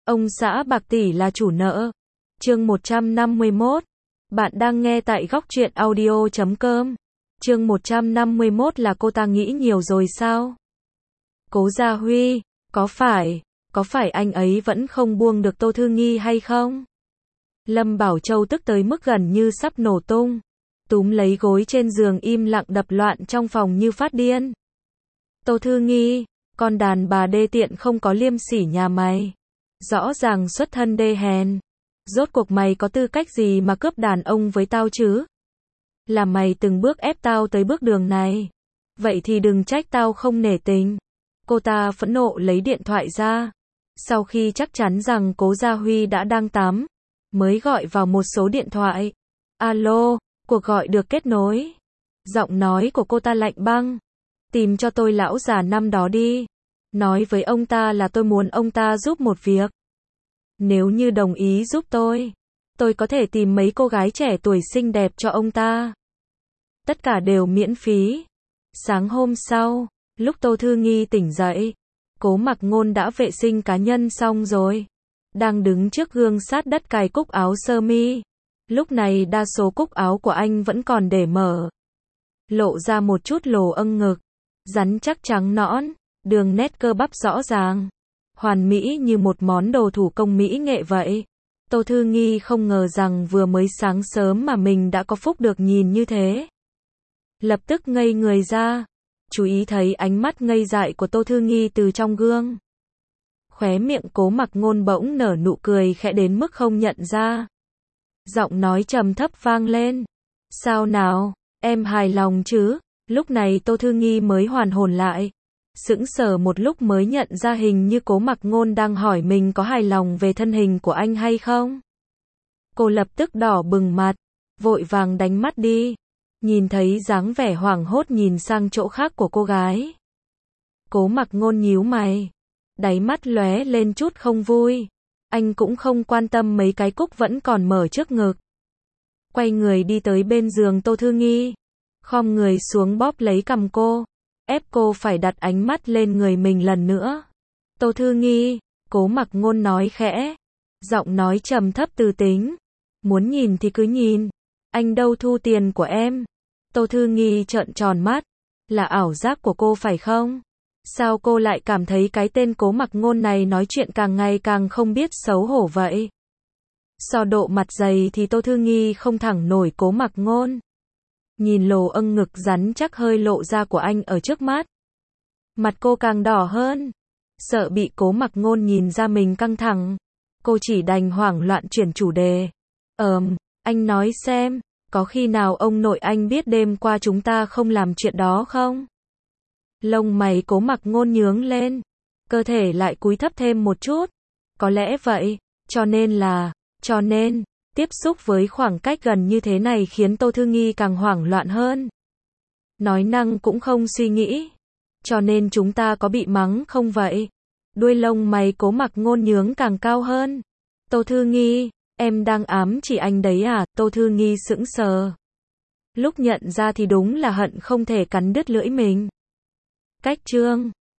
Ông xã bạc tỷ là chủ nợ. Chương 151. Bạn đang nghe tại góc truyện audio.com. Chương 151 là cô ta nghĩ nhiều rồi sao? Cố Gia Huy, có phải anh ấy vẫn không buông được Tô Thư Nghi hay không? Lâm Bảo Châu tức tới mức gần như sắp nổ tung, túm lấy gối trên giường im lặng đập loạn trong phòng như phát điên. Tô Thư Nghi, con đàn bà đê tiện không có liêm sỉ nhà mày. Rõ ràng xuất thân đê hèn. Rốt cuộc mày có tư cách gì mà cướp đàn ông với tao chứ? Là mày từng bước ép tao tới bước đường này. Vậy thì đừng trách tao không nể tình. Cô ta phẫn nộ lấy điện thoại ra. Sau khi chắc chắn rằng Cố Gia Huy đã đang tắm, mới gọi vào một số điện thoại. Alo, cuộc gọi được kết nối. Giọng nói của cô ta lạnh băng. Tìm cho tôi lão già năm đó đi. Nói với ông ta là tôi muốn ông ta giúp một việc. Nếu như đồng ý giúp tôi có thể tìm mấy cô gái trẻ tuổi xinh đẹp cho ông ta. Tất cả đều miễn phí. Sáng hôm sau, lúc Tô Thư Nghi tỉnh dậy, Cố Mặc Ngôn đã vệ sinh cá nhân xong rồi. Đang đứng trước gương sát đất cài cúc áo sơ mi. Lúc này đa số cúc áo của anh vẫn còn để mở. Lộ ra một chút lồ âng ngực. Rắn chắc trắng nõn, đường nét cơ bắp rõ ràng. Hoàn mỹ như một món đồ thủ công mỹ nghệ vậy. Tô Thư Nghi không ngờ rằng vừa mới sáng sớm mà mình đã có phúc được nhìn như thế. Lập tức ngây người ra. Chú ý thấy ánh mắt ngây dại của Tô Thư Nghi từ trong gương. Khóe miệng Cố Mặc Ngôn bỗng nở nụ cười khẽ đến mức không nhận ra. Giọng nói trầm thấp vang lên. Sao nào, em hài lòng chứ? Lúc này Tô Thư Nghi mới hoàn hồn lại. Sững sờ một lúc mới nhận ra hình như Cố Mặc Ngôn đang hỏi mình có hài lòng về thân hình của anh hay không. Cô lập tức đỏ bừng mặt, vội vàng đánh mắt đi. Nhìn thấy dáng vẻ hoảng hốt nhìn sang chỗ khác của cô gái. Cố Mặc Ngôn nhíu mày, đáy mắt lóe lên chút không vui. Anh cũng không quan tâm mấy cái cúc vẫn còn mở trước ngực. Quay người đi tới bên giường Tô Thư Nghi, khom người xuống bóp lấy cằm cô, ép cô phải đặt ánh mắt lên người mình lần nữa. Tô Thư Nghi, Cố Mặc Ngôn nói khẽ, giọng nói trầm thấp từ tính. Muốn nhìn thì cứ nhìn, anh đâu thu tiền của em. Tô Thư Nghi trợn tròn mắt, là ảo giác của cô phải không? Sao cô lại cảm thấy cái tên Cố Mặc Ngôn này nói chuyện càng ngày càng không biết xấu hổ vậy? So độ mặt dày thì Tô Thư Nghi không thẳng nổi Cố Mặc Ngôn. Nhìn lồ âng ngực rắn chắc hơi lộ ra của anh ở trước mắt. Mặt cô càng đỏ hơn. Sợ bị Cố Mặc Ngôn nhìn ra mình căng thẳng. Cô chỉ đành hoảng loạn chuyển chủ đề. Anh nói xem, có khi nào ông nội anh biết đêm qua chúng ta không làm chuyện đó không? Lông mày Cố Mặc Ngôn nhướng lên. Cơ thể lại cúi thấp thêm một chút. Có lẽ vậy, cho nên, tiếp xúc với khoảng cách gần như thế này khiến Tô Thư Nghi càng hoảng loạn hơn. Nói năng cũng không suy nghĩ. Cho nên chúng ta có bị mắng không vậy? Đuôi lông mày Cố Mặc Ngôn nhướng càng cao hơn. Tô Thư Nghi, em đang ám chỉ anh đấy à? Tô Thư Nghi sững sờ. Lúc nhận ra thì đúng là hận không thể cắn đứt lưỡi mình. Cách chương